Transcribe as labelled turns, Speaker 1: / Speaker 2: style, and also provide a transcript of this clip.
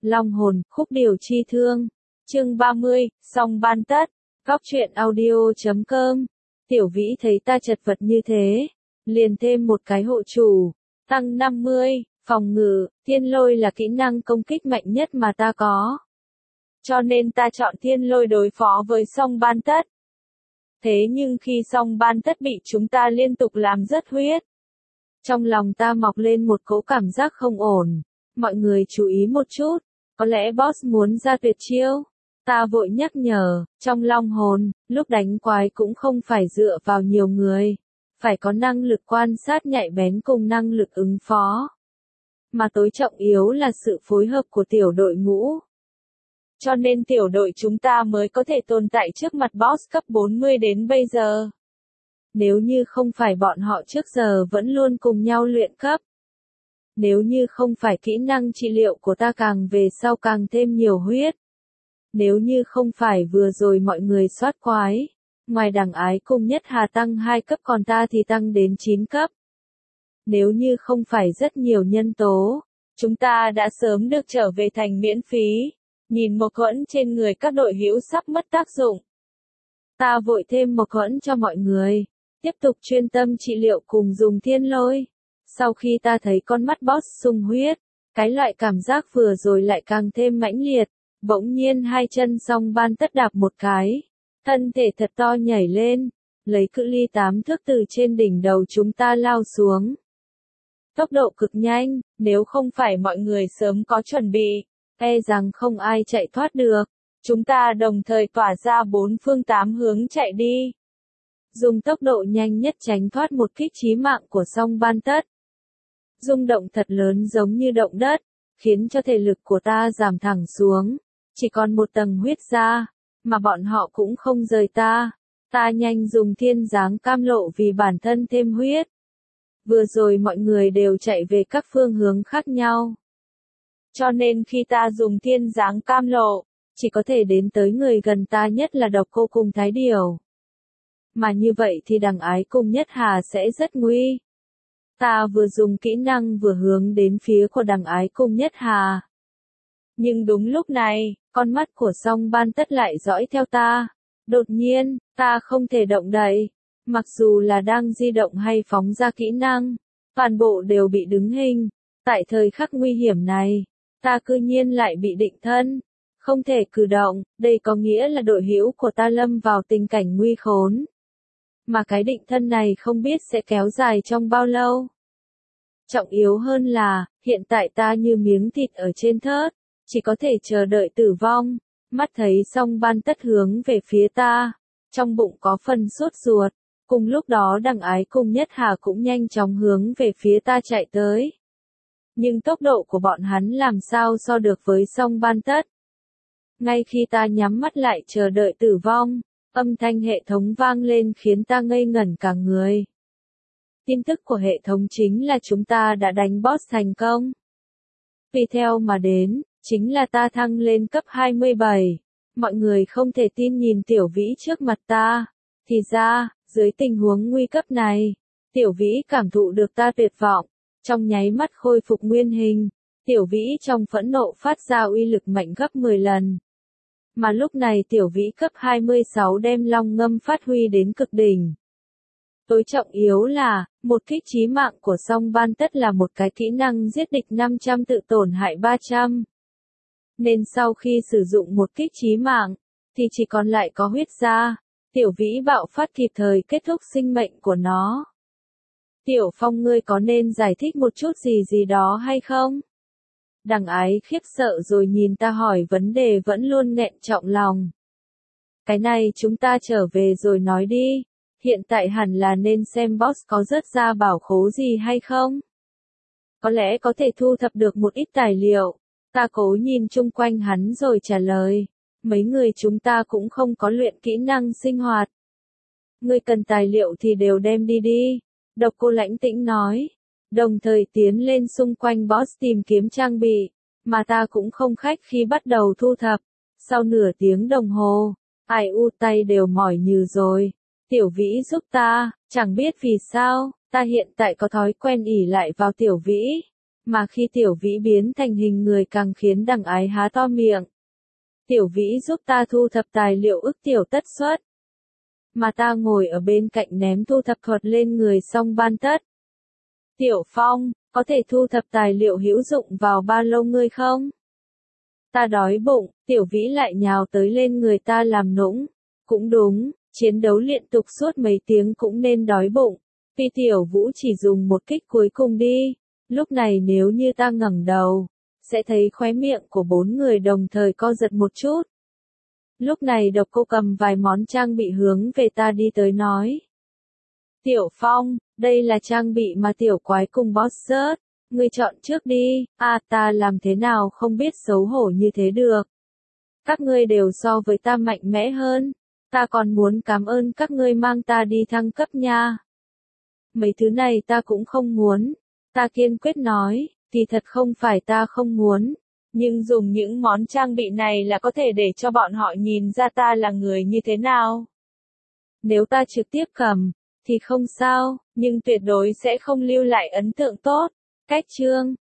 Speaker 1: Long hồn, khúc điểu chi thương. Chương 30, xong ban tất. Góc truyện audio.com. Tiểu Vĩ thấy ta chật vật như thế, liền thêm một cái hộ chủ, tăng 50, phòng ngự, thiên lôi là kỹ năng công kích mạnh nhất mà ta có. Cho nên ta chọn thiên lôi đối phó với song ban tất. Thế nhưng khi song ban tất bị chúng ta liên tục làm rớt huyết, trong lòng ta mọc lên một cỗ cảm giác không ổn. Mọi người chú ý một chút, có lẽ boss muốn ra tuyệt chiêu. Ta vội nhắc nhở, trong long hồn, lúc đánh quái cũng không phải dựa vào nhiều người, phải có năng lực quan sát nhạy bén cùng năng lực ứng phó. Mà tối trọng yếu là sự phối hợp của tiểu đội ngũ. Cho nên tiểu đội chúng ta mới có thể tồn tại trước mặt boss cấp 40 đến bây giờ. Nếu như không phải bọn họ trước giờ vẫn luôn cùng nhau luyện cấp. Nếu như không phải kỹ năng trị liệu của ta càng về sau càng thêm nhiều huyết. Nếu như không phải vừa rồi mọi người soát quái, ngoài đẳng ái cung nhất hà tăng 2 cấp còn ta thì tăng đến 9 cấp. Nếu như không phải rất nhiều nhân tố, chúng ta đã sớm được trở về thành miễn phí. Nhìn một thuẫn trên người các đội hữu sắp mất tác dụng. Ta vội thêm một thuẫn cho mọi người, tiếp tục chuyên tâm trị liệu cùng dùng thiên lôi. Sau khi ta thấy con mắt boss sung huyết, cái loại cảm giác vừa rồi lại càng thêm mãnh liệt. Bỗng nhiên hai chân song ban tất đạp một cái, thân thể thật to nhảy lên, lấy cự ly 8 thước từ trên đỉnh đầu chúng ta lao xuống. Tốc độ cực nhanh, nếu không phải mọi người sớm có chuẩn bị, e rằng không ai chạy thoát được. Chúng ta đồng thời tỏa ra 4 phương 8 hướng chạy đi. Dùng tốc độ nhanh nhất tránh thoát một kích chí mạng của song ban tất. Rung động thật lớn giống như động đất, khiến cho thể lực của ta giảm thẳng xuống. Chỉ còn một tầng huyết ra, mà bọn họ cũng không rời ta. Ta nhanh dùng thiên giáng cam lộ vì bản thân thêm huyết. Vừa rồi mọi người đều chạy về các phương hướng khác nhau. Cho nên khi ta dùng thiên giáng cam lộ, chỉ có thể đến tới người gần ta nhất là độc cô cùng thái điểu. Mà như vậy thì đằng ái cung nhất hà sẽ rất nguy. Ta vừa dùng kỹ năng vừa hướng đến phía của đằng ái cung nhất hà. Nhưng đúng lúc này, con mắt của song ban tất lại dõi theo ta. Đột nhiên, ta không thể động đậy. Mặc dù là đang di động hay phóng ra kỹ năng, toàn bộ đều bị đứng hình. Tại thời khắc nguy hiểm này, ta cư nhiên lại bị định thân. Không thể cử động, đây có nghĩa là đội hữu của ta lâm vào tình cảnh nguy khốn. Mà cái định thân này không biết sẽ kéo dài trong bao lâu. Trọng yếu hơn là, hiện tại ta như miếng thịt ở trên thớt. Chỉ có thể chờ đợi tử vong, mắt thấy song ban tất hướng về phía ta, trong bụng có phần sốt ruột, cùng lúc đó đằng ái cung nhất hà cũng nhanh chóng hướng về phía ta chạy tới. Nhưng tốc độ của bọn hắn làm sao so được với song ban tất. Ngay khi ta nhắm mắt lại chờ đợi tử vong, âm thanh hệ thống vang lên khiến ta ngây ngẩn cả người. Tin tức của hệ thống chính là chúng ta đã đánh boss thành công. Vì theo mà đến, chính là ta thăng lên cấp 27. Mọi người không thể tin nhìn Tiểu Vĩ trước mặt ta. Thì ra, dưới tình huống nguy cấp này, Tiểu Vĩ cảm thụ được ta tuyệt vọng. Trong nháy mắt khôi phục nguyên hình, Tiểu Vĩ trong phẫn nộ phát ra uy lực mạnh gấp 10 lần. Mà lúc này Tiểu Vĩ cấp 26 đem long ngâm phát huy đến cực đỉnh. Tối trọng yếu là, một kích chí mạng của song ban tất là một cái kỹ năng giết địch 500 tự tổn hại 300. Nên sau khi sử dụng một kích chí mạng, thì chỉ còn lại có huyết ra. Tiểu Vĩ bạo phát kịp thời kết thúc sinh mệnh của nó. Tiểu Phong ngươi có nên giải thích một chút gì đó hay không? Đằng ái khiếp sợ rồi nhìn ta hỏi vấn đề vẫn luôn nghẹn trọng lòng. Cái này chúng ta trở về rồi nói đi. Hiện tại hẳn là nên xem boss có rớt ra bảo khố gì hay không. Có lẽ có thể thu thập được một ít tài liệu. Ta cố nhìn chung quanh hắn rồi trả lời. Mấy người chúng ta cũng không có luyện kỹ năng sinh hoạt. Ngươi cần tài liệu thì đều đem đi đi. Độc cô lãnh tĩnh nói. Đồng thời tiến lên xung quanh boss tìm kiếm trang bị. Mà ta cũng không khách khi bắt đầu thu thập. Sau nửa tiếng đồng hồ, ai u tay đều mỏi nhừ rồi. Tiểu Vĩ giúp ta, chẳng biết vì sao, ta hiện tại có thói quen ỷ lại vào Tiểu Vĩ. Mà khi Tiểu Vĩ biến thành hình người càng khiến đằng ái há to miệng. Tiểu Vĩ giúp ta thu thập tài liệu ức tiểu tất xuất. Mà ta ngồi ở bên cạnh ném thu thập thuật lên người Song Ban Tất. Tiểu Phong, có thể thu thập tài liệu hữu dụng vào ba lô ngươi không? Ta đói bụng, Tiểu Vĩ lại nhào tới lên người ta làm nũng. Cũng đúng, chiến đấu liên tục suốt mấy tiếng cũng nên đói bụng. Vì Tiểu Vũ chỉ dùng một kích cuối cùng đi. Lúc này nếu như ta ngẩng đầu, sẽ thấy khóe miệng của bốn người đồng thời co giật một chút. Lúc này Độc Cô cầm vài món trang bị hướng về ta đi tới nói. Tiểu Phong, đây là trang bị mà tiểu quái cùng boss rớt. Ngươi chọn trước đi, ta làm thế nào không biết xấu hổ như thế được. Các ngươi đều so với ta mạnh mẽ hơn. Ta còn muốn cảm ơn các ngươi mang ta đi thăng cấp nha. Mấy thứ này ta cũng không muốn. Ta kiên quyết nói, thì thật không phải ta không muốn. Nhưng dùng những món trang bị này là có thể để cho bọn họ nhìn ra ta là người như thế nào. Nếu ta trực tiếp cầm, thì không sao, nhưng tuyệt đối sẽ không lưu lại ấn tượng tốt. Cách chương